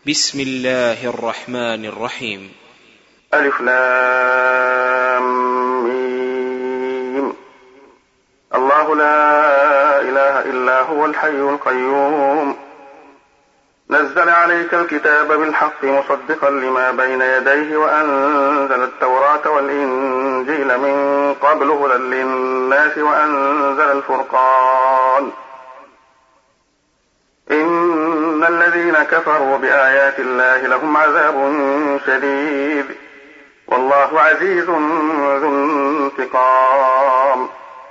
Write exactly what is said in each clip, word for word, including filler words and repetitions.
بسم الله الرحمن الرحيم. ألف لام ميم. الله لا إله إلا هو الحي القيوم نزل عليك الكتاب بالحق مصدقا لما بين يديه وأنزل التوراة والإنجيل من قبل هدى للناس وأنزل الفرقان إن الذين كفروا بآيات الله لهم عذاب شديد والله عزيز ذو انتقام.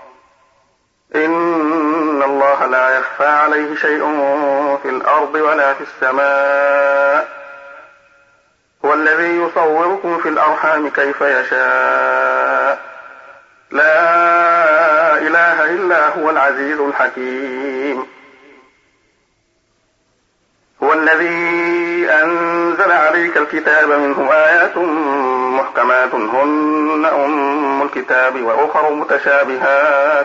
إن الله لا يخفى عليه شيء في الأرض ولا في السماء هو الذي يصوركم في الأرحام كيف يشاء لا إله إلا هو العزيز الحكيم. هو الذي أنزل عليك الكتاب منه آيات محكمات هن أم الكتاب وأخر متشابهات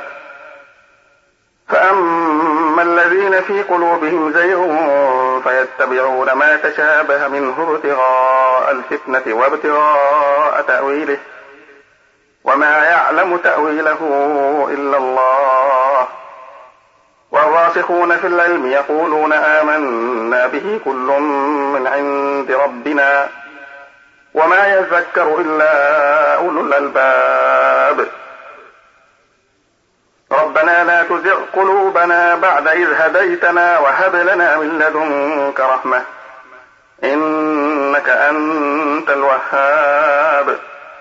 فأما الذين في قلوبهم زيغ فيتبعون ما تشابه منه ابتغاء الفتنة وابتغاء تأويله وما يعلم تأويله إلا الله والراسخون في العلم يقولون آمنا به كل من عند ربنا وما يذكر إلا أولو الألباب. ربنا لا تزغ قلوبنا بعد إذ هديتنا وهب لنا من لدنك رحمة إنك أنت الوهاب.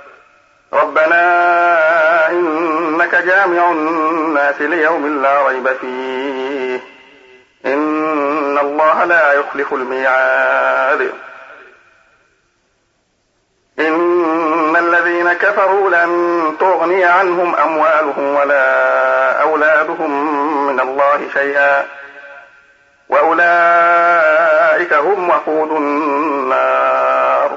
ربنا إنك جامع الناس ليوم لا ريب فيه إن الله لا يخلف الميعاد. إن الذين كفروا لن تغني عنهم أموالهم ولا أولادهم من الله شيئا وأولئك هم وقود النار.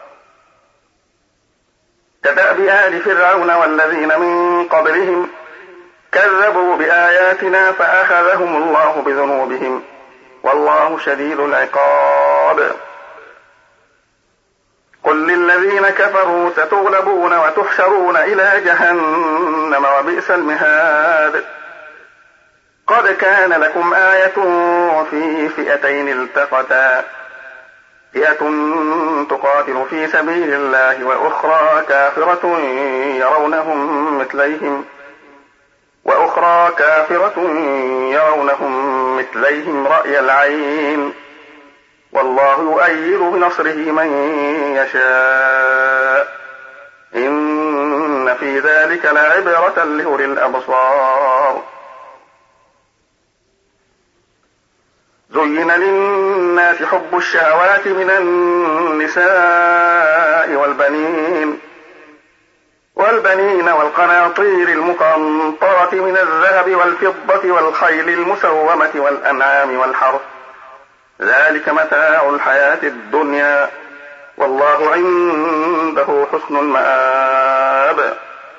كدأب آل فرعون والذين من قبلهم كذبوا بآياتنا فأخذهم الله بذنوبهم والله شديد العقاب. قل للذين كفروا ستغلبون وتحشرون إلى جهنم وبئس المهاد. قد كان لكم آية في فئتين التقتا فئة تقاتل في سبيل الله وأخرى كافرة يرونهم مثليهم وأخرى كافرة يرونهم مثليهم رأي العين والله يؤيد بنصره من يشاء إن في ذلك لعبرة لأولي الأبصار. زين للناس حب الشهوات من النساء والبنين والبنين والقناطير المقنطرة من الذهب والفضة والخيل المسومة والأنعام والحرث ذلك متاع الحياة الدنيا والله عنده حسن المآب.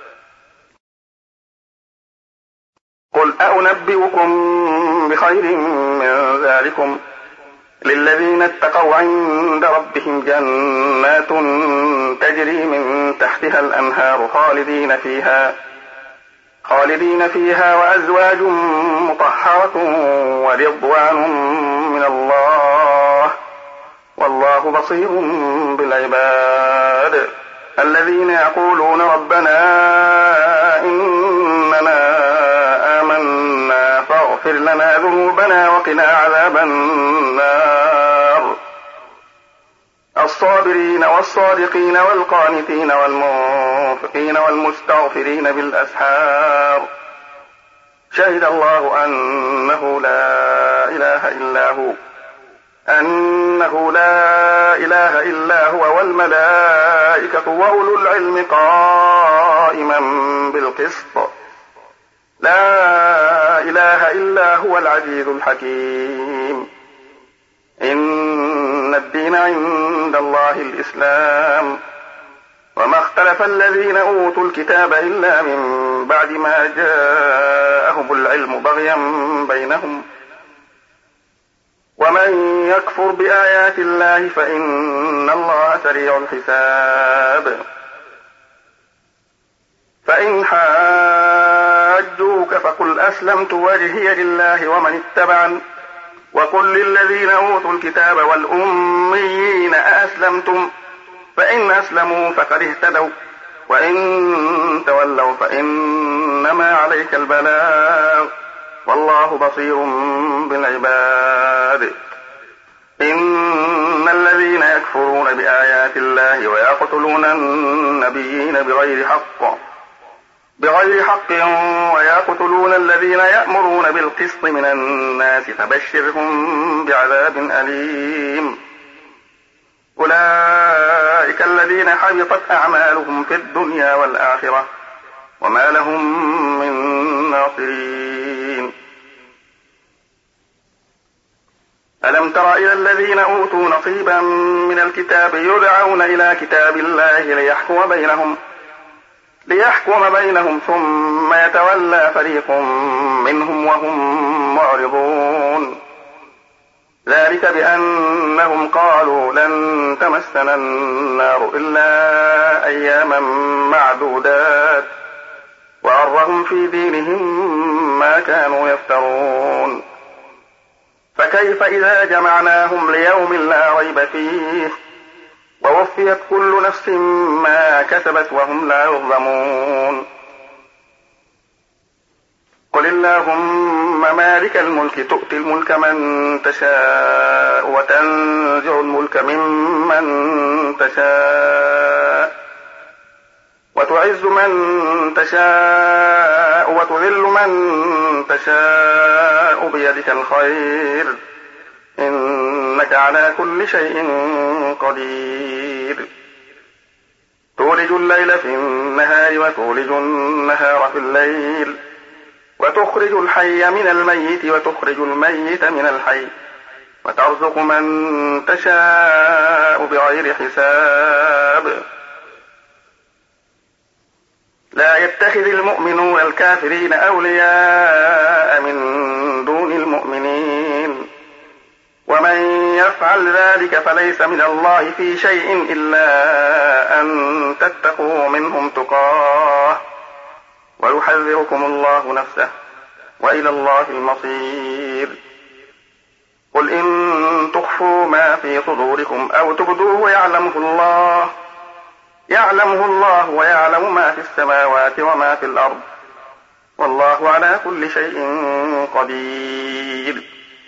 قل أنبئكم بخير من ذلكم للذين اتقوا عند ربهم جنات تجري من تحتها الأنهار خالدين فيها خالدين فيها وأزواج مطهرة ورضوان من الله والله بصير بالعباد. الذين يقولون ربنا إننا آمنا فاغفر لنا ذنوبنا وقنا عذاب النار. الصابرين والصادقين والقانتين والمنفقين والمستغفرين بالأسحار شهد الله أنه لا إله إلا هو أنه لا إله إلا هو والملائكة وأولو العلم قائما بالقسط لا إله إلا هو العزيز الحكيم. إن الدين عند الله الإسلام وما اختلف الذين أوتوا الكتاب إلا من بعد ما جاءهم العلم بغيا بينهم ومن يكفر بآيات الله فإن الله سريع الحساب. فإن حاجوك فقل أسلمت وجهي لله ومن اتبعن وقل للذين أوتوا الكتاب والأميين أأسلمتم فإن أسلموا فقد اهتدوا وإن تولوا فإنما عليك البلاغ والله بصير بالعباد. إن الذين يكفرون بآيات الله ويقتلون النبيين بغير حق بغير حق ويقتلون الذين يأمرون بالقسط من الناس فبشرهم بعذاب أليم. أولئك الذين حبطت أعمالهم في الدنيا والآخرة وما لهم من ناصرين. ألم تر إلى الذين أوتوا نصيبا من الكتاب يدعون إلى كتاب الله ليحكم بينهم ليحكم بينهم ثم يتولى فريق منهم وهم معرضون. ذلك بأنهم قالوا لن تمسنا النار إلا أياما معدودات وغرهم في دينهم ما كانوا يفترون. فكيف إذا جمعناهم ليوم لا ريب فيه ووفيت كل نفس ما كسبت وهم لا يظلمون. قل اللهم مالك الملك تؤتي الملك من تشاء وتنزع الملك ممن تشاء وتعز من تشاء وتذل من تشاء بيدك الخير إنك على كل شيء قدير. تولج الليل في النهار وتولج النهار في الليل وتخرج الحي من الميت وتخرج الميت من الحي وترزق من تشاء بغير حساب. لا يتخذ المؤمنون الكافرين أولياء من دون المؤمنين ومن يفعل ذلك فليس من الله في شيء إلا أن تتقوا منهم تقاه ويحذركم الله نفسه وإلى الله المصير. قل إن تخفوا ما في صدوركم أو تبدوه يعلمه الله يعلمه الله ويعلم ما في السماوات وما في الأرض والله على كل شيء قدير.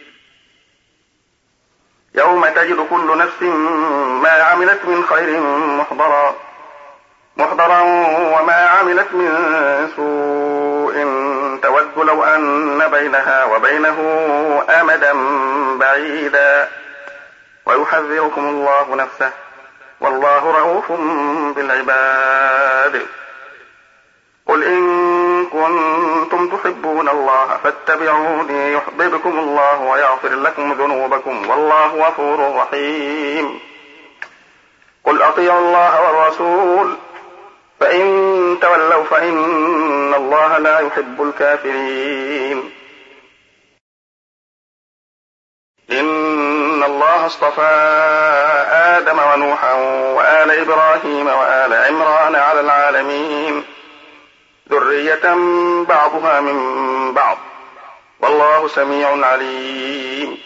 يوم تجد كل نفس ما عملت من خير محضرا محضرا وما عملت من سوء تود لو أن بينها وبينه أمدا بعيدا ويحذركم الله نفسه والله رؤوف بالعباد. قل إن كنتم تحبون الله فاتبعوني يحببكم الله ويغفر لكم ذنوبكم والله غفور رحيم. قل أطيعوا الله والرسول فإن تولوا فإن الله لا يحب الكافرين. إن الله اصطفى آدم ونوحا وآل إبراهيم وآل عمران على العالمين ذرية بعضها من بعض والله سميع عليم.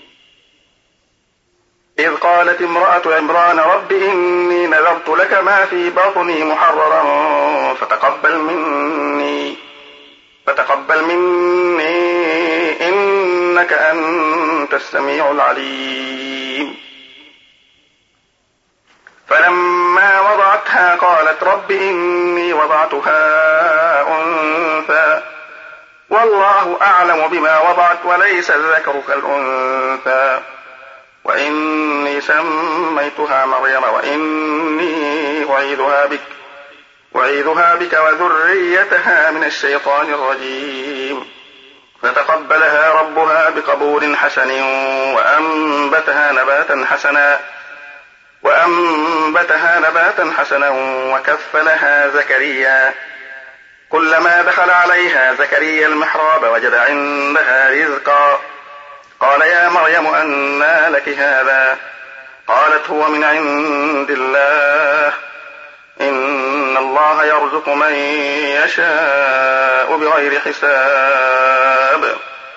إذ قالت امرأة عمران رب إني نذرت لك ما في بطني محررا فتقبل مني فتقبل مني إنك أنت السميع العليم. فلما وضعتها قالت رب إني وضعتها أنثى والله أعلم بما وضعت وليس الذكر كالأنثى وإني سميتها مريم وإني أعيذها بك وأعيذها بك وذريتها من الشيطان الرجيم. فتقبلها ربها بقبول حسن وأنبتها نباتا حسنا وأنبتها نباتا حسنا وكفلها زكريا كلما دخل عليها زكريا المحراب وجد عندها رزقا قال يا مريم أنى لك هذا؟ قالت هو من عند الله، إن الله يرزق من يشاء بغير حساب.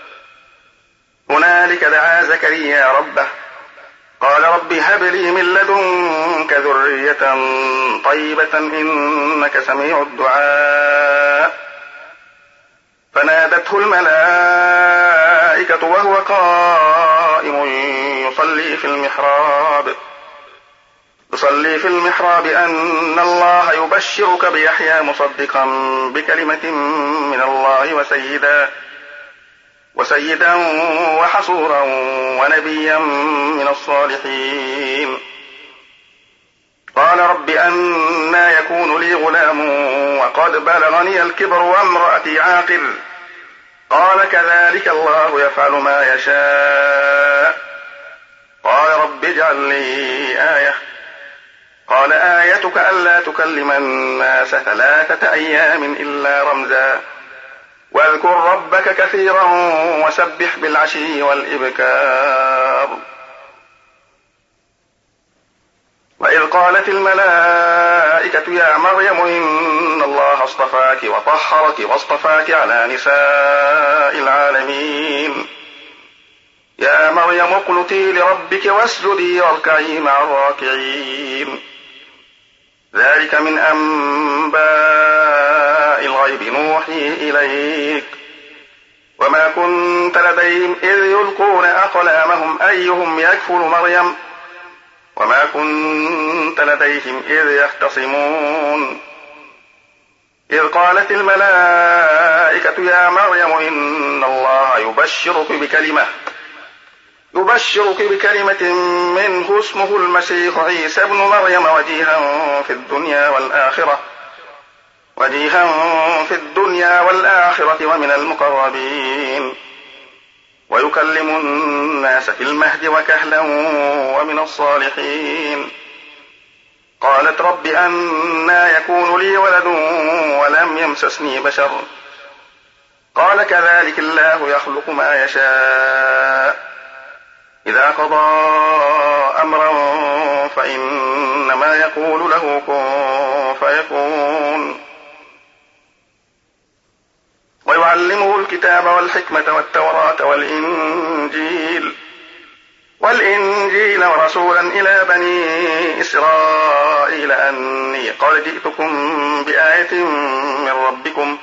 هنالك دعا زكريا ربه قال رب هب لي من لدنك ذرية طيبة إنك سميع الدعاء. فنادته الملائكة وهو قائم يصلي في المحراب يصلي في المحراب أن الله يبشرك بيحيى مصدقا بكلمة من الله وسيدا وسيدا وحصورا ونبيا من الصالحين. قال رب أنى يكون لي غلام وقد بلغني الكبر وامرأتي عاقر؟ قال كذلك الله يفعل ما يشاء. قال رب اجعل لي آية. قال آيتك ألا تكلم الناس ثلاثة أيام إلا رمزا واذكر ربك كثيرا وسبح بالعشي والإبكار. وإذ قالت الملائكة يا مريم إن الله اصطفاك وطهرك واصطفاك على نساء العالمين. يا مريم اقنتي لربك واسجدي واركعي مع الراكعين. ذلك من أنباء الغيب نوحي إليك وما كنت لديهم إذ يلقون أقلامهم أيهم يكفل مريم وما كنت لديهم إذ يختصمون. إذ قالت الملائكة يا مريم إن الله يبشرك بكلمة يبشرك بكلمة منه اسمه المسيح عيسى ابن مريم وجيها في الدنيا والآخرة وجيها في الدنيا والآخرة ومن المقربين ويكلم الناس في المهد وكهلا ومن الصالحين. قالت رب أنى يكون لي ولد ولم يمسسني بشر؟ قال كذلك الله يخلق ما يشاء إذا قضى أمرا فإنما يقول له كن فيكون. ويعلمه الكتاب والحكمة والتوراة والإنجيل والإنجيل ورسولا إلى بني إسرائيل أني قد جئتكم بآية من ربكم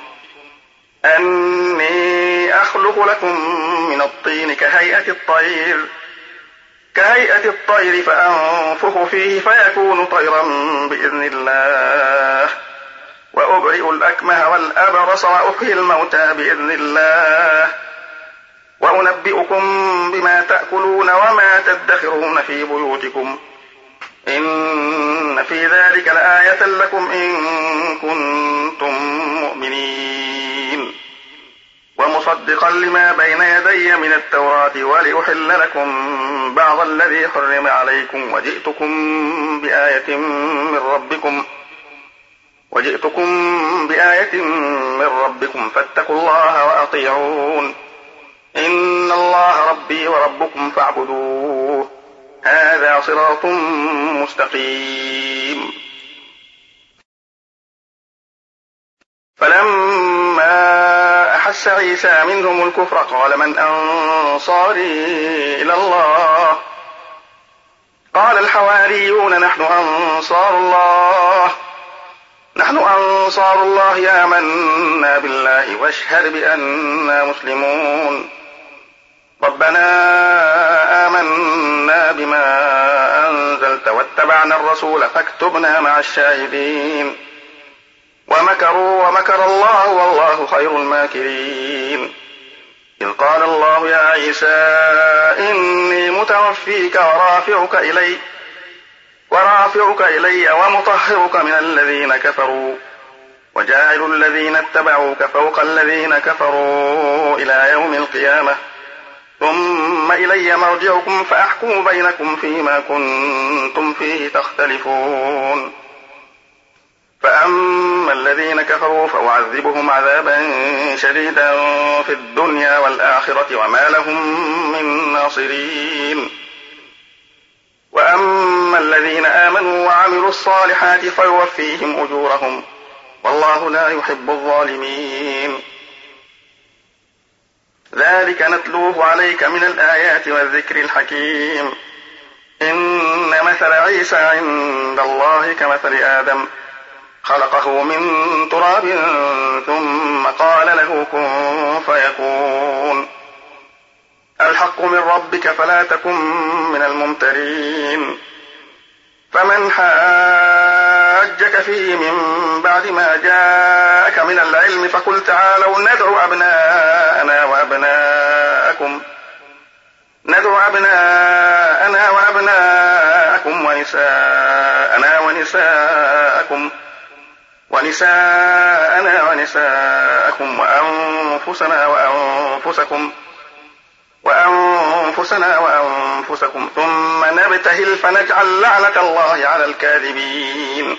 أني أخلق لكم من الطين كهيئة الطير كهيئة الطير فأنفخ فيه فيكون طيرا بإذن الله وأبرئ الأكمه والأبرص وأحيي الموتى بإذن الله وأنبئكم بما تأكلون وما تدخرون في بيوتكم إن في ذلك لآية لكم إن كنتم مؤمنين. ومصدقا لما بين يدي من التوراة ولأحل لكم بعض الذي حرم عليكم وجئتكم بآية من ربكم وجئتكم بآية من ربكم فاتقوا الله وأطيعون إن الله ربي وربكم فاعبدوه هذا صراط مستقيم. فلما أحس عيسى منهم الكفر قال من أنصاري إلى الله؟ قال الحواريون نحن أنصار الله نحن أنصار الله آمنا بالله واشهد بأننا مسلمون. ربنا آمنا بما أنزلت واتبعنا الرسول فاكتبنا مع الشاهدين. ومكروا ومكر الله والله خير الماكرين. إذ قال الله يا عيسى إني متوفيك ورافعك إلي ورافعك إلي ومطهرك من الذين كفروا وجاعل الذين اتبعوك فوق الذين كفروا إلى يوم القيامة ثم إلي مرجعكم فأحكم بينكم فيما كنتم فيه تختلفون. فأما الذين كفروا فأعذبهم عذابا شديدا في الدنيا والآخرة وما لهم من ناصرين. وأما الذين آمنوا وعملوا الصالحات فيوفيهم أجورهم والله لا يحب الظالمين. ذلك نتلوه عليك من الآيات والذكر الحكيم. إن مثل عيسى عند الله كمثل آدم خلقه من تراب ثم قال له كن فيكون. الحق من ربك فلا تكن من الممترين. فمن حاجك فيه من بعد ما جاءك من العلم فقل تعالوا ندعو أبناءنا وأبناءكم ندعو أبناءنا وأبناءكم ونساءنا ونساءكم ونساءنا ونساءكم وأنفسنا وأنفسكم وأنفسنا وأنفسكم ثم نبتهل فنجعل لعنة الله على الكاذبين.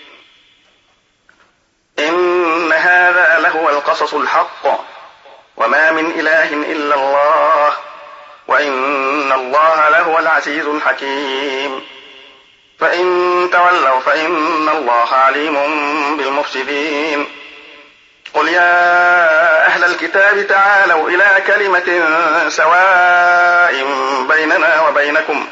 إن هذا لهو القصص الحق وما من إله إلا الله وإن الله لهو العزيز الحكيم. فإن تولوا فإن الله عليم بالمفسدين. قل يا أهل الكتاب تعالوا إلى كلمة سواء بيننا وبينكم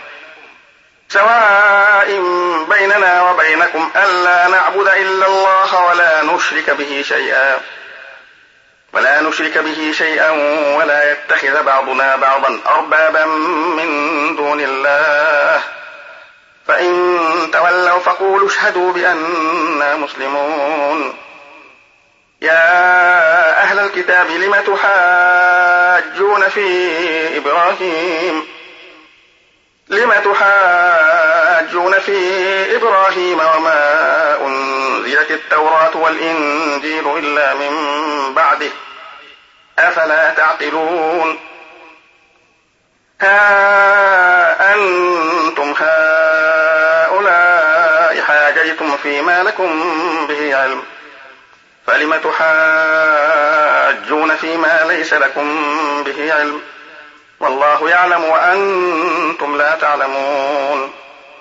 سواء بيننا وبينكم ألا نعبد إلا الله ولا نشرك به شيئا ولا نشرك به شيئا ولا يتخذ بعضنا بعضا أربابا من دون الله. فإن تولوا فقولوا اشهدوا بأننا مسلمون. يا أهل الكتاب لم تحاجون في إبراهيم لم تحاجون في إبراهيم وما أنزلت التوراة والإنجيل إلا من بعده أفلا تعقلون. ها أنتم هؤلاء حاججتم فيما لكم به علم فلم تحاجون فيما ليس لكم به علم والله يعلم وأنتم لا تعلمون.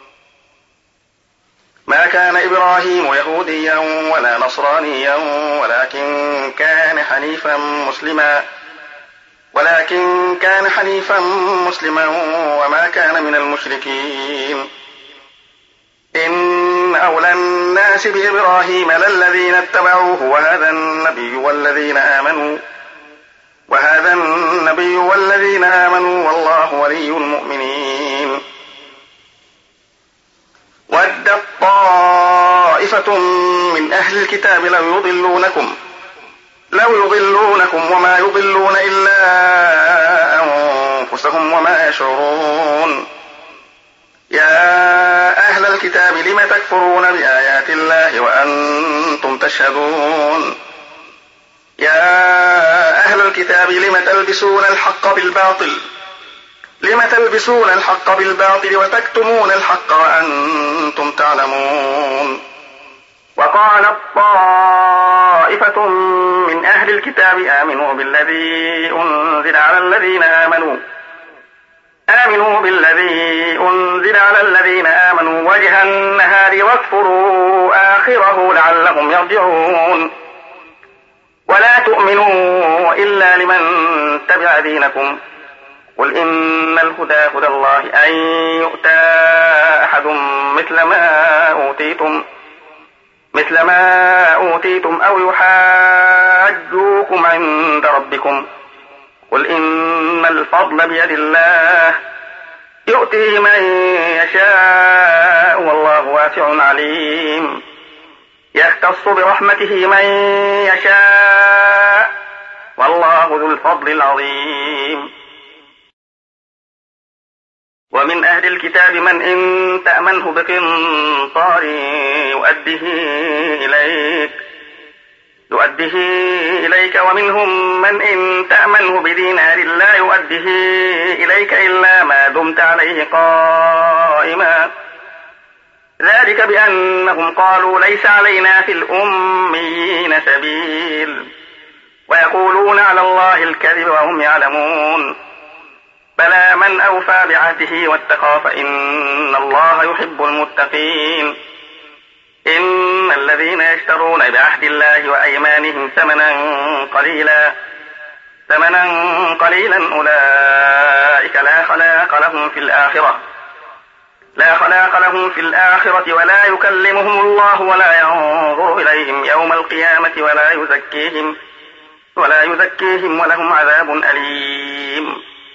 ما كان إبراهيم يهوديا ولا نصرانيا ولكن كان حنيفا مسلما ولكن كان حنيفا مسلما وما كان من المشركين. إن أولى الناس بإبراهيم للذين اتبعوه وهذا النبي والذين آمنوا وهذا النبي والذين آمنوا والله ولي المؤمنين. ودت طائفة من أهل الكتاب لو يضلونكم لو يضلونكم وما يضلون إلا أنفسهم وما يشعرون. يا أهل الكتاب لم تكفرون بآيات الله وأنتم تشهدون. يا أهل الكتاب لم تلبسون الحق بالباطل لم تلبسون الحق بالباطل وتكتمون الحق وأنتم تعلمون. وقالت طائفة من أهل الكتاب آمنوا بالذي أنزل على الذين آمنوا آمنوا بالذي أنزل على الذين آمنوا وجه النهار واكفروا آخره لعلهم يرجعون. ولا تؤمنوا إلا لمن تبع دينكم قل إن الهدى هدى الله أن يؤتى أحد مثل ما أوتيتم مثل ما أوتيتم أو يحاجوكم عند ربكم قل إن الفضل بيد الله يؤتيه من يشاء والله واسع عليم. يختص برحمته من يشاء والله ذو الفضل العظيم. ومن أهل الكتاب من إن تأمنه بقنطار يؤديه إليك يؤديه إليك ومنهم من إن تأمنه بدينار لا يؤديه إليك إلا ما دمت عليه قائما ذلك بأنهم قالوا ليس علينا في الأميين سبيل ويقولون على الله الكذب وهم يعلمون. بلى من أوفى بعهده واتقى فإن الله يحب المتقين. إن الذين يشترون بعهد الله وأيمانهم ثمنا قليلا ثمنا قليلا أولئك لا خلاق لهم في الآخرة لا خلاق لهم في الآخرة ولا يكلمهم الله ولا ينظر إليهم يوم القيامة ولا يزكيهم ولا يزكيهم ولهم عذاب أليم.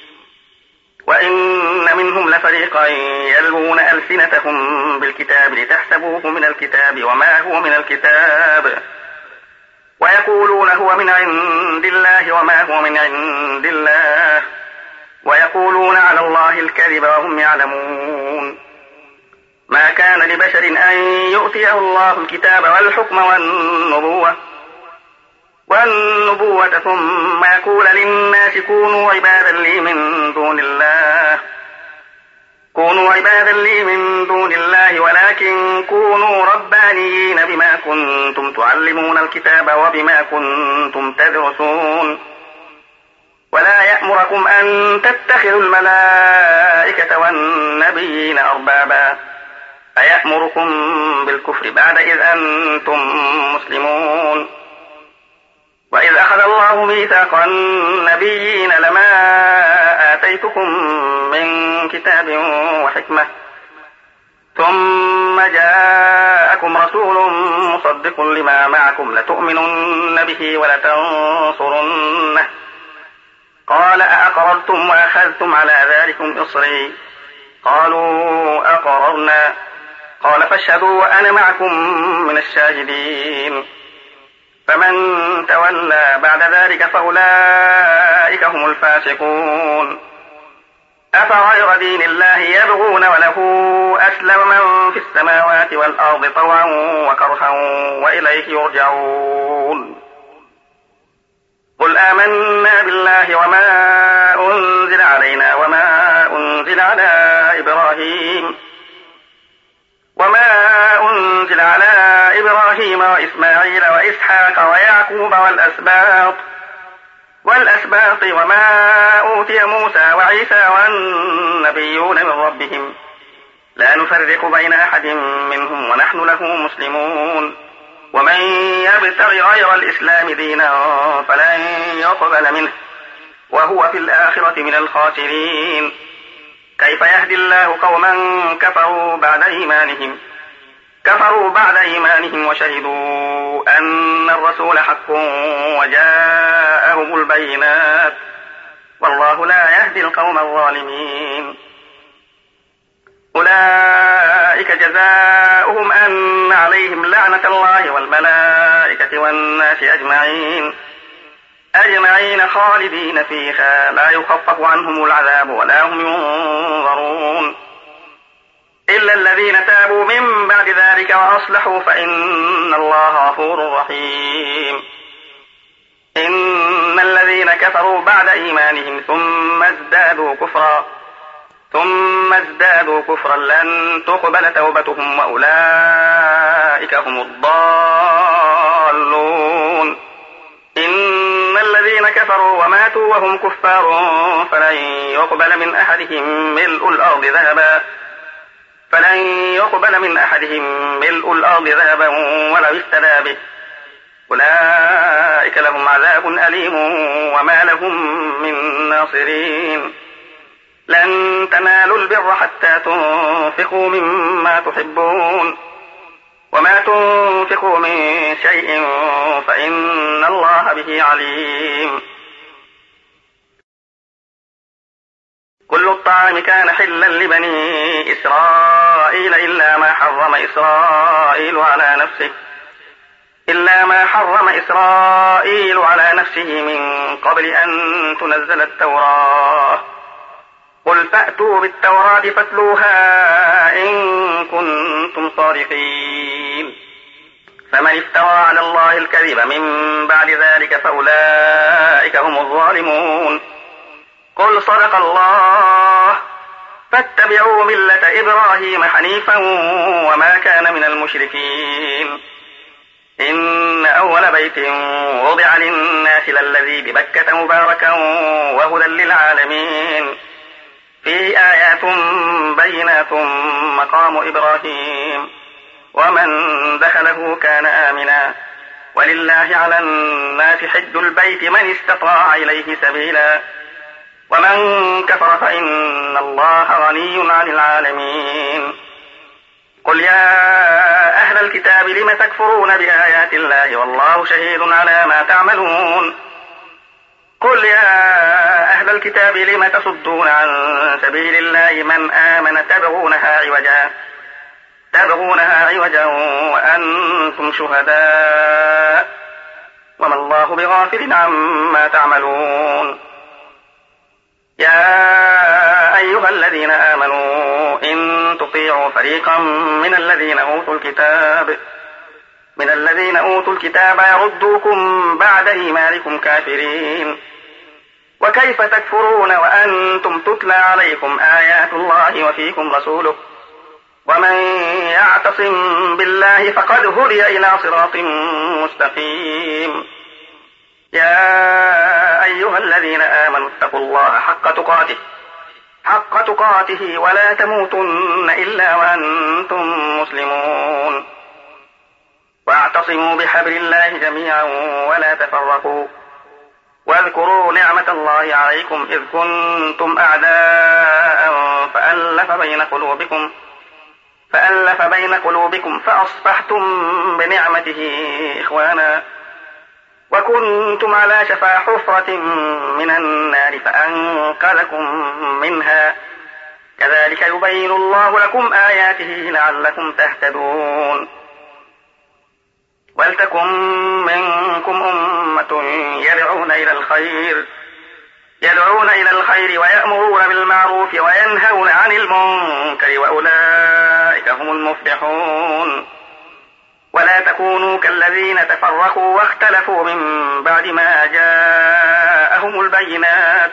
وإن منهم لفريقا يلوون ألسنتهم بالكتاب لتحسبوه من الكتاب وما هو من الكتاب ويقولون هو من عند الله وما هو من عند الله ويقولون على الله الكذب وهم يعلمون. ما كان لبشر أن يؤتيه الله الكتاب والحكم والنبوة والنبوة ثم يقول للناس كونوا عبادا لي من دون الله كونوا عبادا لي من دون الله ولكن كونوا ربانيين بما كنتم تعلمون الكتاب وبما كنتم تدرسون. ولا يأمركم أن تتخذوا الملائكة والنبيين أربابا أيأمركم بالكفر بعد إذ أنتم مسلمون. وإذ أخذ الله ميثاق النبيين لما آتيتكم من كتاب وحكمة ثم جاءكم رسول مصدق لما معكم لتؤمنن به ولتنصرنه قال أأقررتم وأخذتم على ذلكم إصري قالوا أقررنا قال فاشهدوا وأنا معكم من الشاهدين. فمن تولى بعد ذلك فأولئك هم الفاسقون. أفغير دين الله يبغون وله أسلم من في السماوات والأرض طوعا وكرها وإليه يرجعون. قل آمنا بالله وما أنزل علينا وما أنزل على إبراهيم وما أنزل على إبراهيم وإسماعيل وإسحاق ويعقوب والأسباط والأسباط وما أوتي موسى وعيسى والنبيون من ربهم لا نفرق بين أحد منهم ونحن له مسلمون. ومن يبتغ غير الإسلام دينا فلن يقبل منه وهو في الآخرة من الخاسرين. كيف يهدي الله قوما كفروا بعد إيمانهم كفروا بعد إيمانهم وشهدوا أن الرسول حق وجاءهم البينات والله لا يهدي القوم الظالمين. أولئك جزاؤهم أن عليهم لعنة الله والملائكة والناس أجمعين أجمعين خالدين فيها لا يخفف عنهم العذاب ولا هم ينظرون إلا الذين تابوا من بعد ذلك وأصلحوا فإن الله غفور رحيم. إن الذين كفروا بعد إيمانهم ثم ازدادوا كفرا ثم ازدادوا كفرا لن تقبل توبتهم وأولئك هم الضالون. إن الذين كفروا وماتوا وهم كفار فلن يقبل من أحدهم ملء الأرض ذهبا فلن يقبل من أحدهم ملء الأرض ذهبا ولو افتدى به أولئك لهم عذاب أليم وما لهم من ناصرين. لن تنالوا البر حتى تنفقوا مما تحبون وما تنفقوا من شيء فإن الله به عليم. كل الطعام كان حلا لبني إسرائيل إلا ما حرم إسرائيل على نفسه إلا ما حرم إسرائيل على نفسه من قبل أن تنزل التوراة. قل فأتوا بالتوراة فاتلوها إن كنتم صادقين. فمن افترى على الله الكذب من بعد ذلك فأولئك هم الظالمون. قل صدق الله فاتبعوا ملة إبراهيم حنيفا وما كان من المشركين إن أول بيت وضع للناس للذي ببكة مباركا وهدى للعالمين فيه آيات بينات مقام إبراهيم ومن دخله كان آمنا ولله على الناس حج البيت من استطاع إليه سبيلا ومن كفر فإن الله غني عن العالمين قل يا أهل الكتاب لم تكفرون بآيات الله والله شهيد على ما تعملون قل يا أهل الكتاب لم تصدون عن سبيل الله من آمن تبغونها عوجا تبغونها عوجا وأنتم شهداء وما الله بغافل عما تعملون يا أيها الذين آمنوا إن تطيعوا فريقا من الذين أوتوا الكتاب من الذين أوتوا الكتاب يردوكم بعد إيمانكم كافرين وكيف تكفرون وأنتم تتلى عليكم آيات الله وفيكم رسوله ومن يعتصم بالله فقد هدي إلى صراط مستقيم يا أيها الذين آمنوا اتقوا الله حق تقاته حق تقاته ولا تموتن إلا وأنتم مسلمون واعتصموا بحبل الله جميعا ولا تفرقوا واذكروا نعمة الله عليكم إذ كنتم أعداء فألف بين قلوبكم فألف بين قلوبكم فأصبحتم بنعمته إخوانا وكنتم على شفا حفرة من النار فأنقذكم منها كذلك يبين الله لكم آياته لعلكم تهتدون ولتكن منكم أمة يدعون إلى الخير يدعون إلى الخير ويأمرون بالمعروف وينهون عن المنكر وأولئك هم المفلحون ولا تكونوا كالذين تفرقوا واختلفوا من بعد ما جاءهم البينات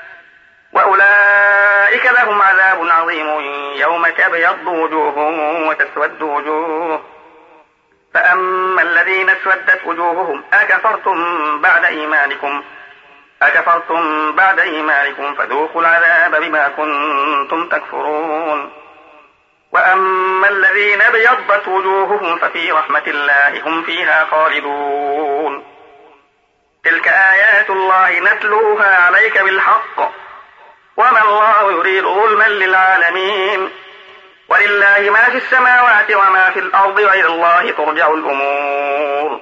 وأولئك لهم عذاب عظيم يوم تبيض وجوه وتسود وجوه فأما الذين اسودت وجوههم أكفرتم بعد إيمانكم أكفرتم بعد إيمانكم فذوقوا العذاب بما كنتم تكفرون وأما الذين ابيضت وجوههم ففي رحمة الله هم فيها خالدون تلك آيات الله نتلوها عليك بالحق وما الله يريد ظلما للعالمين ولله ما في السماوات وما في الأرض وإلى الله ترجع الأمور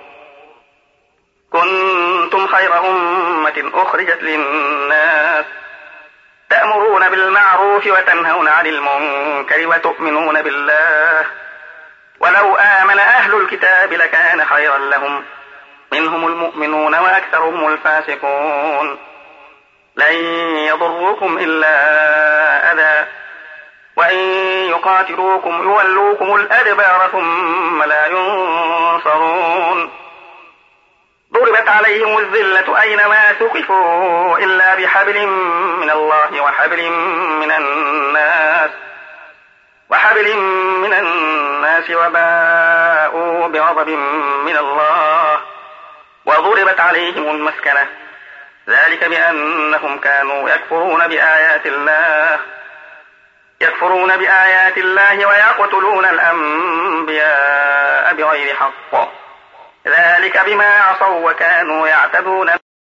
كنتم خير أمة أخرجت للناس تأمرون بالمعروف وتنهون عن المنكر وتؤمنون بالله ولو آمن أهل الكتاب لكان خيرا لهم منهم المؤمنون وأكثرهم الفاسقون لن يضروكم إلا أذى وإن يقاتلوكم يولوكم الأدبار ثم لا ينصرون ضربت عليهم الذلة أينما ثقفوا إلا بحبل من الله وحبل من الناس وحبل من الناس وباءوا بغضب من الله وضربت عليهم المسكنة ذلك بأنهم كانوا يكفرون بآيات الله يكفرون بآيات الله ويقتلون الأنبياء بغير حق ذلك بما عصوا وكانوا يعتدون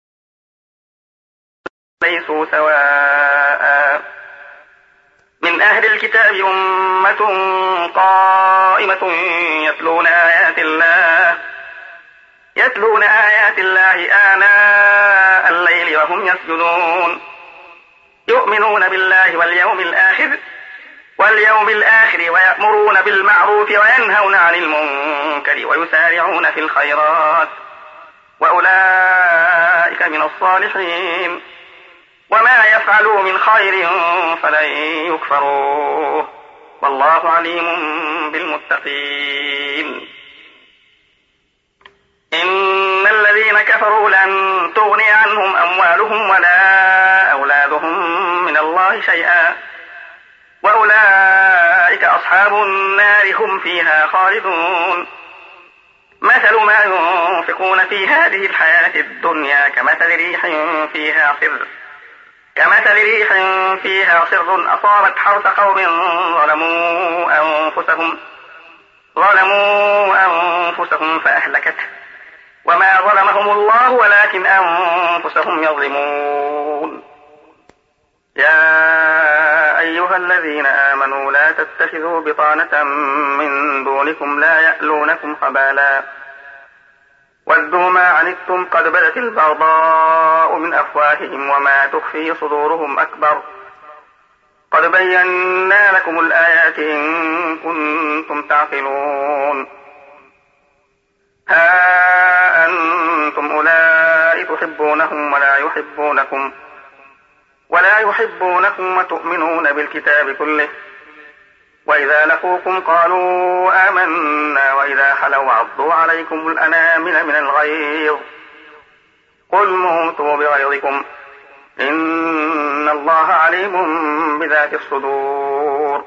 ليسوا سواء من أهل الكتاب أمة قائمة يتلون آيات الله يتلون آيات الله آناء الليل وهم يسجدون يؤمنون بالله واليوم الآخر واليوم الآخر ويأمرون بالمعروف وينهون عن المنكر ويسارعون في الخيرات وأولئك من الصالحين وما يفعلوا من خير فلن يكفروه والله عليم بالمتقين إن الذين كفروا لن تغني عنهم أموالهم ولا أولادهم من الله شيئا أولئك أصحاب النار هم فيها خالدون. مثل ما ينفقون في هذه الحياة الدنيا كمثل ريح فيها صر كمثل ريح فيها صر أصابت حرث قوم ظلموا أنفسهم ظلموا أنفسهم فأهلكته وما ظلمهم الله ولكن أنفسهم يظلمون. يا أيها الذين آمنوا لا تتخذوا بطانة من دونكم لا يألونكم خبالا ودوا ما عنتم قد بدت البغضاء من أفواههم وما تخفي صدورهم أكبر قد بينا لكم الآيات إن كنتم تعقلون. ها أنتم أولئك تحبونهم ولا يحبونكم ولا يحبونكم وتؤمنون بالكتاب كله وإذا لقوكم قالوا آمنا وإذا خلوا عضوا عليكم الأنامل من الغيظ قل موتوا بغيظكم إن الله عليم بذات الصدور.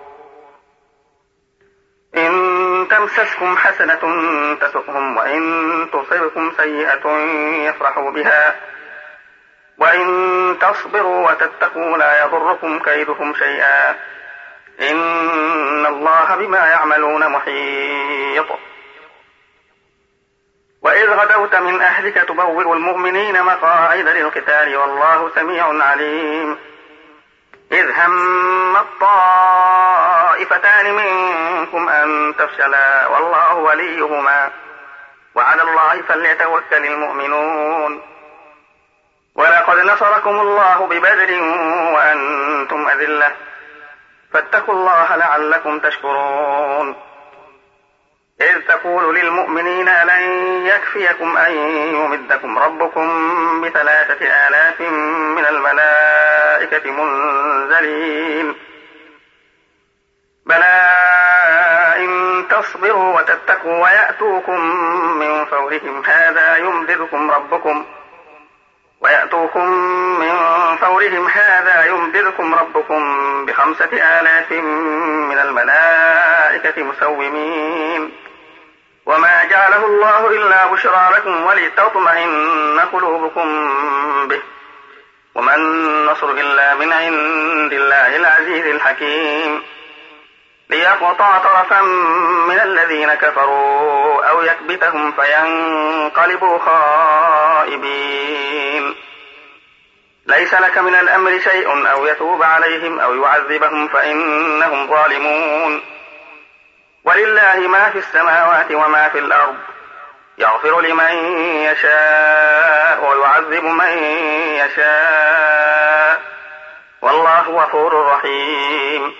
إن تمسسكم حسنة تسؤهم وإن تصبكم سيئة يفرحوا بها وإن تصبروا وتتقوا لا يضركم كيدهم شيئا إن الله بما يعملون محيط. وإذ غدوت من أهلك تبوئ المؤمنين مقاعد للقتال والله سميع عليم. إذ هم الطائفتان منكم أن تفشلا والله وليهما وعلى الله فليتوكل المؤمنون. ولقد نصركم الله ببدر وأنتم أذلة فاتقوا الله لعلكم تشكرون. إذ تقول للمؤمنين لن يكفيكم أن يمدكم ربكم بثلاثة آلاف من الملائكة منزلين بلى إن تصبروا وتتقوا ويأتوكم من فورهم هذا يمددكم ربكم ويأتوكم من فورهم هذا يمددكم ربكم بخمسة آلاف من الملائكة مسومين وما جعله الله إلا بشرى لكم ولتطمئن قلوبكم به وما النصر إلا من عند الله العزيز الحكيم. ليقطع طرفا من الذين كفروا أو يكبتهم فينقلبوا خائبين. ليس لك من الأمر شيء أو يتوب عليهم أو يعذبهم فإنهم ظالمون. ولله ما في السماوات وما في الأرض يغفر لمن يشاء ويعذب من يشاء والله غفور رحيم.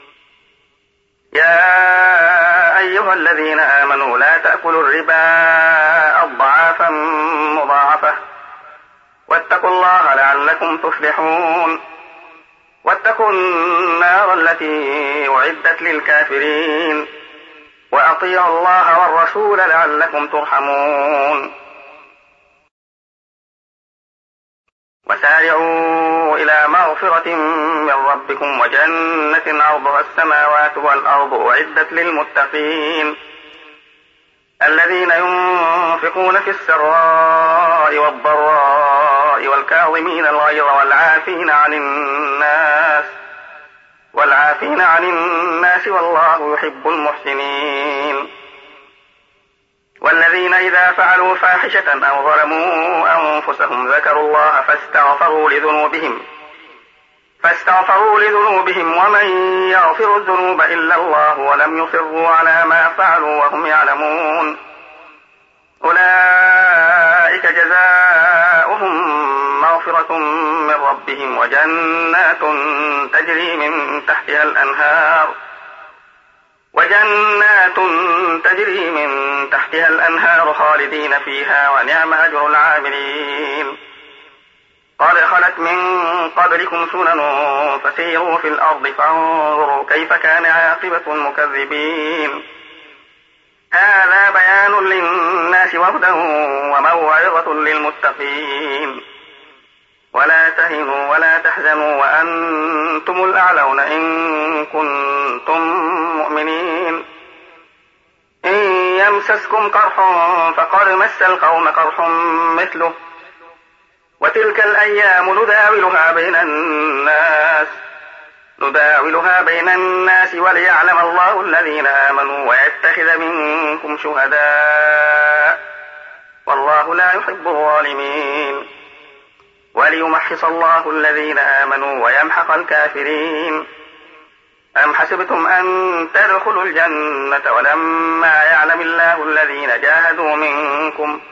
يا أيها الذين آمنوا لا تأكلوا الربا أضعافا مضاعفة واتقوا الله لعلكم تفلحون. واتقوا النار التي أعدت للكافرين وأطيعوا الله والرسول لعلكم ترحمون. وسارعوا إلى مغفرة من ربكم وجنة عرضها السماوات والأرض أعدت للمتقين الذين ينفقون في السراء والضراء والكاظمين الغيظ والعافين عن الناس والعافين عن الناس والله يحب المحسنين. والذين إذا فعلوا فاحشة أو ظلموا أنفسهم ذكروا الله فاستغفروا لذنوبهم فاستغفروا لذنوبهم ومن يغفر الذنوب إلا الله ولم يصروا على ما فعلوا وهم يعلمون أولئك جزاؤهم مغفرة من ربهم وجنات تجري من تحتها الأنهار وجنات تجري من تحتها الأنهار خالدين فيها ونعم أجر العاملين. قد خلت من قبلكم سنن فسيروا في الأرض فانظروا كيف كان عاقبة المكذبين. هذا بيان للناس وهدى وموعظة للمتقين. ولا تهنوا ولا تحزنوا وأنتم الأعلون إن كنتم مؤمنين. إن يمسسكم قرح فقد مس القوم قرح مثله وتلك الأيام نداولها بين الناس نداولها بين الناس وليعلم الله الذين آمنوا ويتخذ منكم شهداء والله لا يحب الظالمين. وليمحص الله الذين آمنوا ويمحق الكافرين. أم حسبتم أن تدخلوا الجنة ولما يعلم الله الذين جاهدوا منكم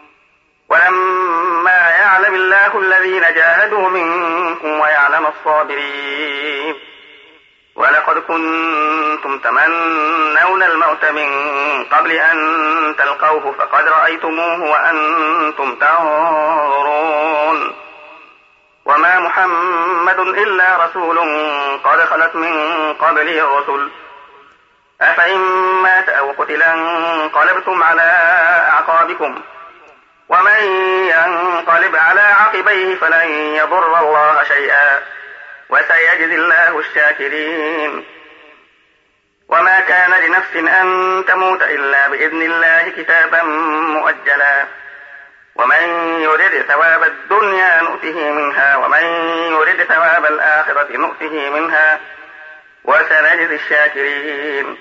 ولما يعلم الله الذين جاهدوا منكم ويعلم الصابرين. ولقد كنتم تمنون الموت من قبل أن تلقوه فقد رأيتموه وأنتم تنظرون. وما محمد إلا رسول قد خلت من قبله الرسل أفإن مات أو قتل انقلبتم على أعقابكم ومن ينقلب على عقبيه فلن يضر الله شيئا وسيجزي الله الشاكرين. وما كان لنفس أن تموت إلا بإذن الله كتابا مؤجلا ومن يرد ثواب الدنيا نؤته منها ومن يرد ثواب الآخرة نؤته منها وسنجزي الشاكرين.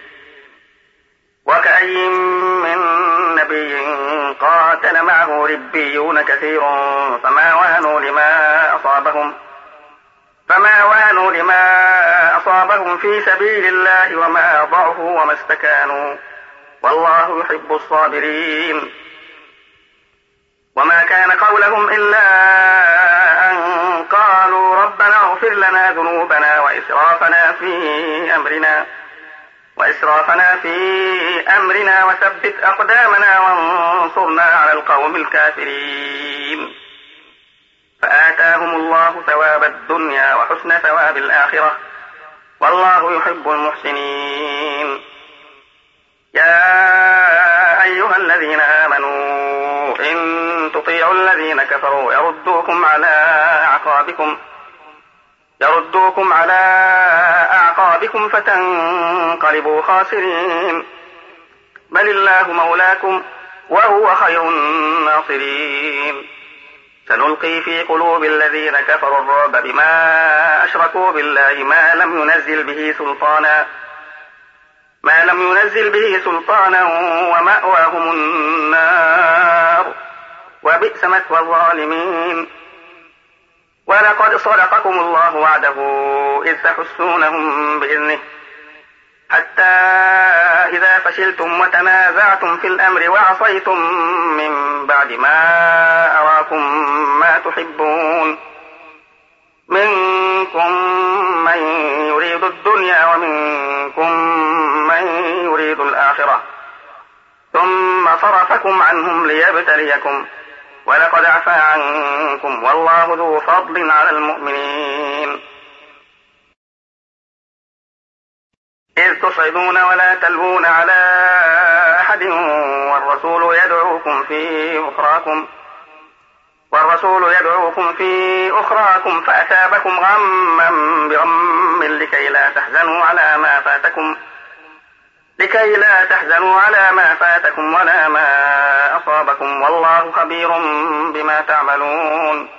وكأي من نبي قاتل معه ربيون كثير فما وهنوا لما أصابهم فما وهنوا لما أصابهم في سبيل الله وما ضعفوا وما استكانوا والله يحب الصابرين. وما كان قولهم إلا أن قالوا ربنا اغفر لنا ذنوبنا وإسرافنا في أمرنا وإسرافنا في أمرنا وثبت أقدامنا وانصرنا على القوم الكافرين. فآتاهم الله ثواب الدنيا وحسن ثواب الآخرة والله يحب المحسنين. يا أيها الذين آمنوا إن تطيعوا الذين كفروا يردوكم على أعقابكم يردوكم على أعقابكم فتنقلبوا خاسرين. بل الله مولاكم وهو خير الناصرين. سنلقي في قلوب الذين كفروا الرعب بما أشركوا بالله ما لم ينزل به سلطانا ما لم ينزل به سلطانا ومأواهم النار وبئس مثوى الظالمين. ولقد صدقكم الله وعده إذ تحسونهم بإذنه حتى إذا فشلتم وتنازعتم في الأمر وعصيتم من بعد ما أراكم ما تحبون منكم من يريد الدنيا ومنكم من يريد الآخرة ثم صرفكم عنهم ليبتليكم ولقد عفا عنكم والله ذو فضل على المؤمنين. إذ تصعدون ولا تلوون على أحد والرسول يدعوكم في أخراكم والرسول يدعوكم في أخراكم فأثابكم غما بغم لكي لا تحزنوا على ما فاتكم لكي لا تحزنوا على ما فاتكم ولا ما أصابكم والله خبير بما تعملون.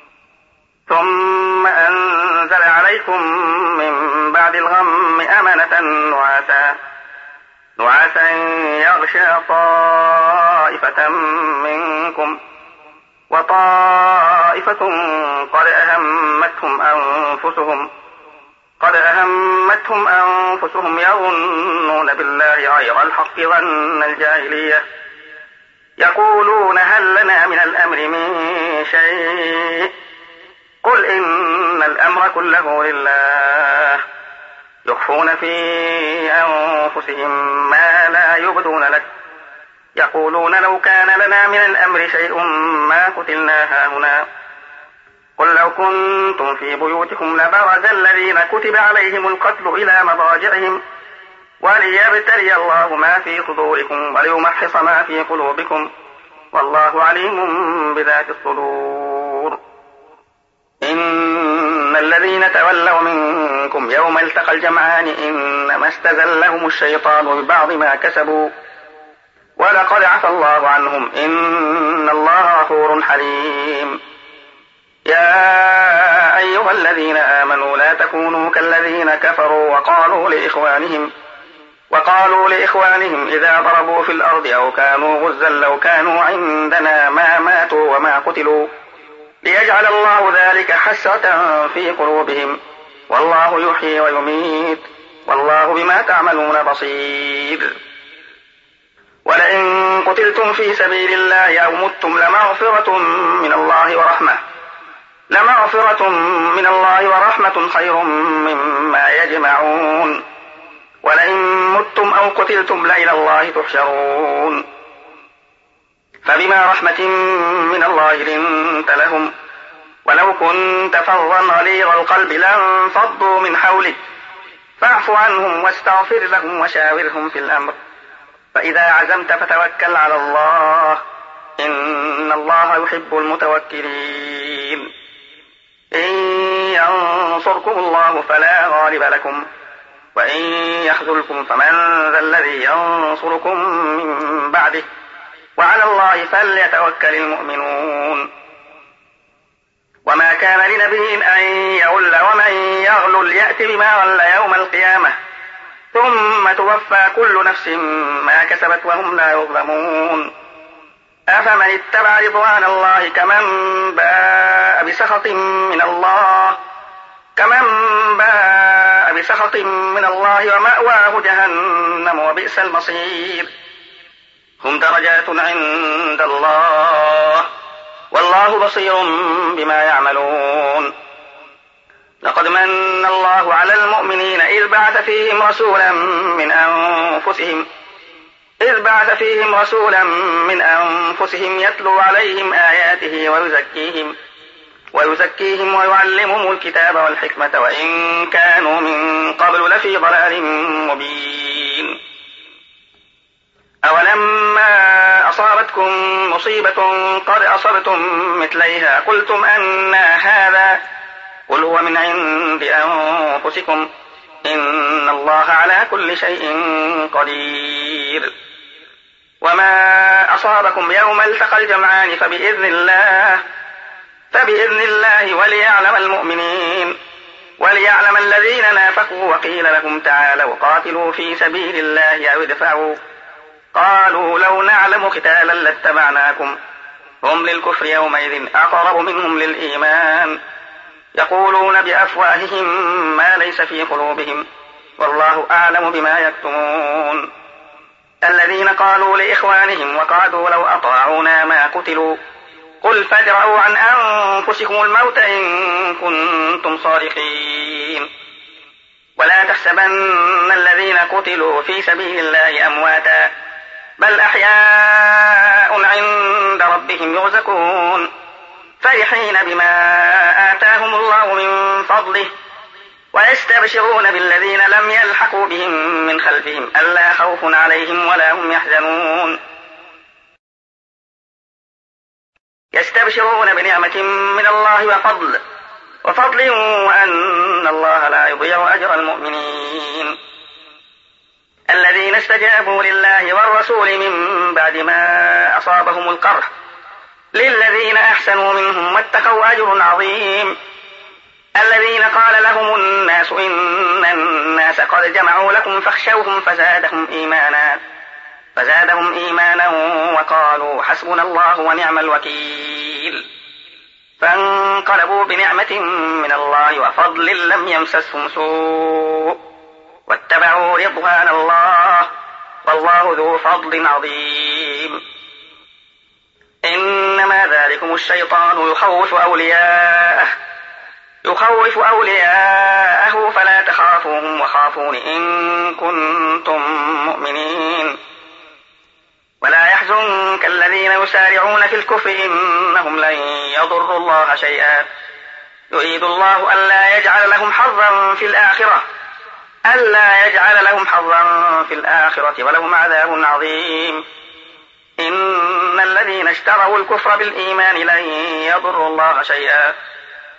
ثم أنزل عليكم من بعد الغم أمنة نعاسا نعاسا يغشى طائفة منكم وطائفة قد أهمتهم أنفسهم قد أهمتهم أنفسهم يظنون بالله غير الحق ظن الجاهلية يقولون هل لنا من الأمر من شيء قل إن الأمر كله لله يخفون في أنفسهم ما لا يبدون لك يقولون لو كان لنا من الأمر شيء ما قتلنا هاهنا قل لو كنتم في بيوتكم لبرز الذين كتب عليهم القتل إلى مضاجعهم وليبتلي الله ما في صدوركم وليمحص ما في قلوبكم والله عليم بذات الصدور. إن الذين تولوا منكم يوم التقى الجمعان إنما استزلهم الشيطان ببعض ما كسبوا ولقد عفى الله عنهم إن الله غفور حليم. يا أيها الذين آمنوا لا تكونوا كالذين كفروا وقالوا لإخوانهم وقالوا لإخوانهم إذا ضربوا في الأرض أو كانوا غزا لو كانوا عندنا ما ماتوا وما قتلوا ليجعل الله ذلك حسرة في قلوبهم والله يحيي ويميت والله بما تعملون بصير. ولئن قتلتم في سبيل الله أو متم لمغفرة من الله ورحمة لمغفرة من الله ورحمة خير مما يجمعون. ولئن متم أو قتلتم لإلى الله تحشرون. فبما رحمة من الله لنت لهم ولو كنت فظا غليظ القلب لانفضوا من حولك فاعف عنهم واستغفر لهم وشاورهم في الأمر فإذا عزمت فتوكل على الله إن الله يحب المتوكلين. إن ينصركم الله فلا غالب لكم وإن يخذلكم فمن ذا الذي ينصركم من بعده وعلى الله فليتوكل المؤمنون. وما كان لنبي أن يغل ومن يغلل يأت بما غل يوم القيامة ثم توفى كل نفس ما كسبت وهم لا يظلمون. أفمن اتبع رضوان الله كمن باء بسخط من الله كمن باء بسخط من الله ومأواه جهنم وبئس المصير. هم درجات عند الله والله بصير بما يعملون. لقد من الله على المؤمنين إذ بعث فيهم رسولا من أنفسهم إذ بعث فيهم رسولا من أنفسهم يتلو عليهم آياته ويزكيهم ويزكيهم ويعلمهم الكتاب والحكمة وإن كانوا من قبل لفي ضلال مبين. أولما أصابتكم مصيبة قد أصبتم مثليها قلتم أنى هذا قل هو من عند أنفسكم إن الله على كل شيء قدير. وما أصابكم يوم التقى الجمعان فبإذن الله فبإذن الله وليعلم المؤمنين وليعلم الذين نافقوا وقيل لهم تعالوا قاتلوا في سبيل الله أو ادفعوا قالوا لو نعلم قتالا لاتبعناكم هم للكفر يومئذ أقرب منهم للإيمان يقولون بأفواههم ما ليس في قلوبهم والله أعلم بما يكتمون. الذين قالوا لإخوانهم وقعدوا لو أطاعونا ما قتلوا قل فادرءوا عن أنفسكم الموت إن كنتم صادقين. ولا تحسبن الذين قتلوا في سبيل الله أمواتا بل أحياء عند ربهم يرزقون فرحين بما آتاهم الله من فضله ويستبشرون بالذين لم يلحقوا بهم من خلفهم ألا خوف عليهم ولا هم يحزنون يستبشرون بنعمة من الله وفضل وفضل وأن الله لا يضيع أجر المؤمنين. الذين استجابوا لله والرسول من بعد ما أصابهم القرح للذين أحسنوا منهم واتقوا أجر عظيم. الذين قال لهم الناس إن الناس قد جمعوا لكم فاخشوهم فزادهم إيمانا فزادهم إيمانا وقالوا حسبنا الله ونعم الوكيل. فانقلبوا بنعمة من الله وفضل لم يمسسهم سوء واتبعوا رضوان الله والله ذو فضل عظيم. إنما ذلكم الشيطان يخوف أولياءه يخوف أولياءه فلا تخافوهم وخافون إن كنتم مؤمنين. ولا يحزنك الذين يسارعون في الكفر إنهم لن يضروا الله شيئا يريد الله ألا يجعل لهم حظا في الآخرة ألا يجعل لهم حظا في الآخرة ولهم عذاب عظيم. إن الذين اشتروا الكفر بالإيمان لن يضروا الله شيئا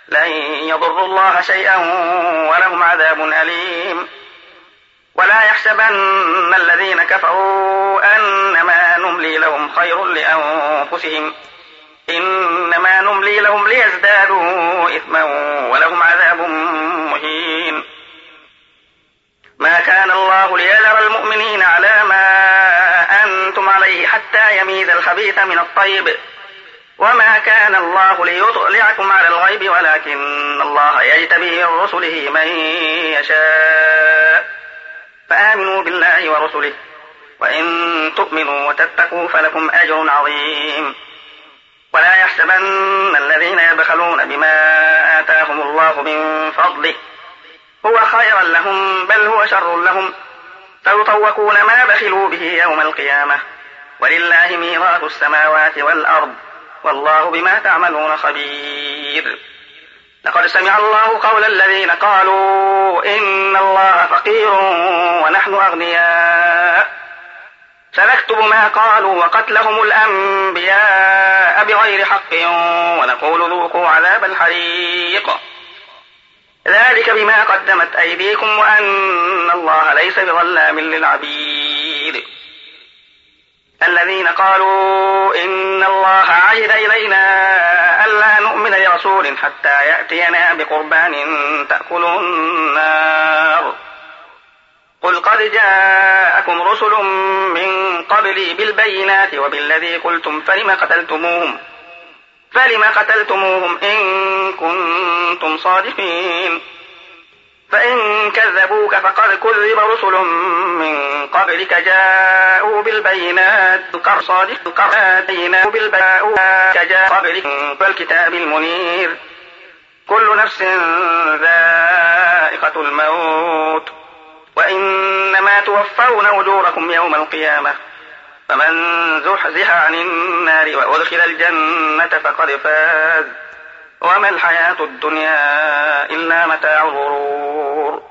لن يضروا الله شيئا ولهم عذاب أليم. ولا يحسبن الذين كفروا أنما نملي لهم خير لأنفسهم، إنما نملي لهم ليزدادوا إثما ولهم عذاب مهين. ما كان الله ليذر المؤمنين على ما أنتم عليه حتى يميز الخبيث من الطيب، وما كان الله ليطلعكم على الغيب ولكن الله يجتبي من رسله من يشاء. فآمنوا بالله ورسله، وإن تؤمنوا وتتقوا فلكم أجر عظيم. ولا يحسبن الذين يبخلون بما آتاهم الله من فضله هو خيرا لهم بل هو شر لهم، سيطوقون ما بخلوا به يوم القيامة، ولله ميراث السماوات والأرض والله بما تعملون خبير. لقد سمع الله قول الذين قالوا إن الله فقير ونحن أغنياء، سنكتب ما قالوا وقتلهم الأنبياء بغير حق ونقول ذوقوا عذاب الحريق، ذلك بما قدمت أيديكم وأن الله ليس بظلام للعبيد. الذين قالوا إن الله عهد إلينا ألا نؤمن لرسول حتى يأتينا بقربان تأكله النار، قل قد جاءكم رسل من قبلي بالبينات وبالذي قلتم فلم قتلتموهم فلم قتلتموهم إن كنتم صادقين. فإن كذبوك فقد كذب رسل من قبلك جاءوا بالبينات صادق قبلك والكتاب المنير، كل نفس ذائقة الموت وإنما توفون أجوركم يوم القيامة، فمن زحزح عن النار وأدخل الجنة فقد فاز، وما الحياة الدنيا إلا متاع الغرور.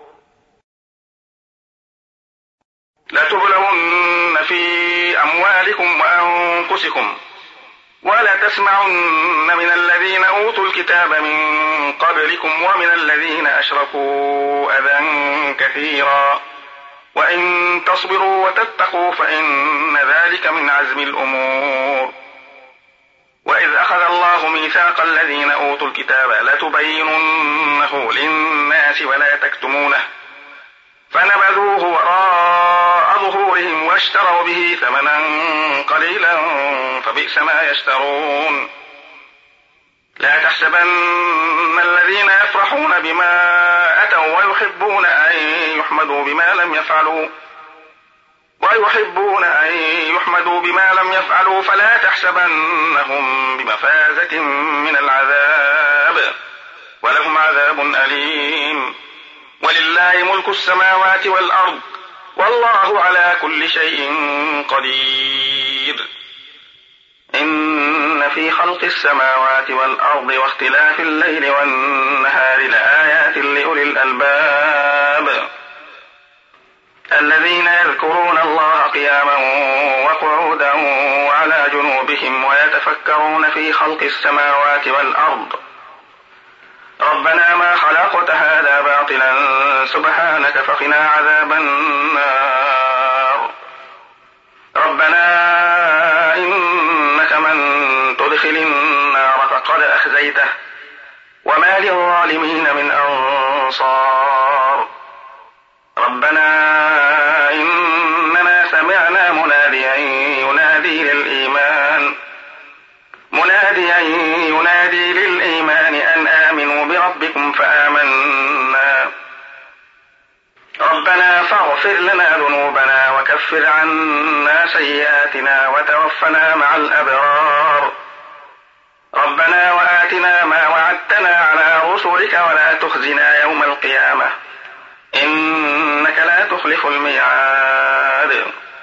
لتبلون في أموالكم وأنفسكم ولا تسمعن من الذين أوتوا الكتاب من قبلكم ومن الذين أشركوا أذى كثيرا، وإن تصبروا وتتقوا فإن ذلك من عزم الأمور. وإذ أخذ الله ميثاق الذين أوتوا الكتاب لتبيننه للناس ولا تكتمونه، فنبذوه وراء ظهورهم واشتروا به ثمنا قليلا فبئس ما يشترون. لا تحسبن الذين يفرحون بما أتوا ويحبون أن يحمدوا بما لم يفعلوا ويحبون أن يحمدوا بما لم يفعلوا فلا تحسبنهم بمفازة من العذاب ولهم عذاب أليم. ولله ملك السماوات والأرض والله على كل شيء قدير. إن في خلق السماوات والأرض واختلاف الليل والنهار لآيات لأولي الألباب الذين يذكرون الله قياما وقعودا وعلى جنوبهم ويتفكرون في خلق السماوات والأرض ربنا ما خلقت هذا باطلا سبحانك فقنا عذاب النار. ربنا إنك من تدخل النار فقد أخزيته وما للظالمين من أنصار. ربنا إننا سمعنا مناديا ينادي للإيمان مناديا ينادي للإيمان أن آمنوا بربكم فآمنا. ربنا فاغفر لنا ذنوبنا وكفر عنا سيئاتنا وتوفنا مع الأبرار. ربنا وآتنا ما وعدتنا على رسلك ولا تخزنا يوم القيامة إنك لا تخلف الميعاد.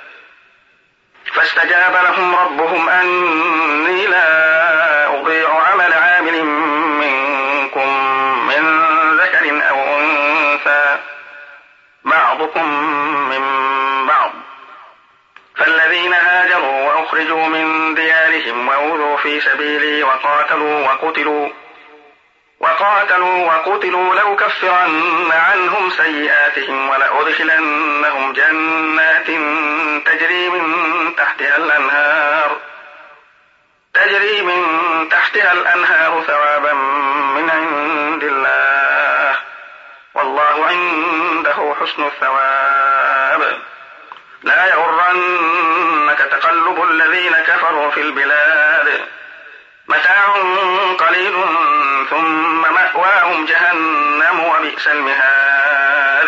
فاستجاب لهم ربهم أني لا أضيع عمل عامل منكم من ذكر أو أنثى بعضكم من بعض، فالذين هاجروا وأخرجوا من ديارهم وأوذوا في سبيلي وقاتلوا وقتلوا وقاتلوا وقتلوا لأكفرن عنهم سيئاتهم ولأدخلنهم جنات تجري من تحتها الأنهار تجري من تحتها الأنهار ثوابا من عند الله والله عنده حسن الثواب. لا يغرنك تقلب الذين كفروا في البلاد متاع قليل ثم مأواهم جهنم وبئس المهاد.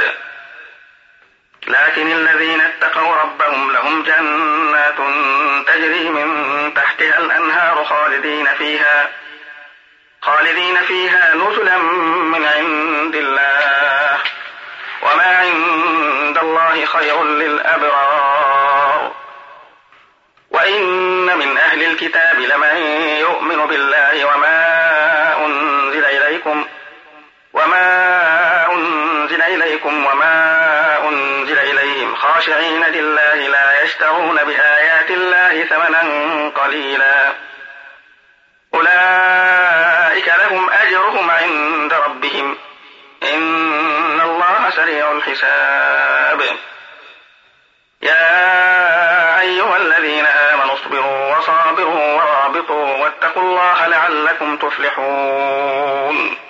لكن الذين اتقوا ربهم لهم جنات تجري من تحتها الأنهار خالدين فيها خالدين فيها نزلا من عند الله وما عند الله خير للأبرار. وإن من أهل الكتاب لمن يؤمن بالله وما أنزل إليكم وما أنزل إليكم وما أنزل إليهم خاشعين لله لا يشترون بآيات الله ثمنا قليلا أولئك لهم أجرهم عند ربهم إن الله سريع الحساب. يا أيها الذين آمنوا اصبروا وصابروا ورابطوا واتقوا الله لعلكم تفلحون.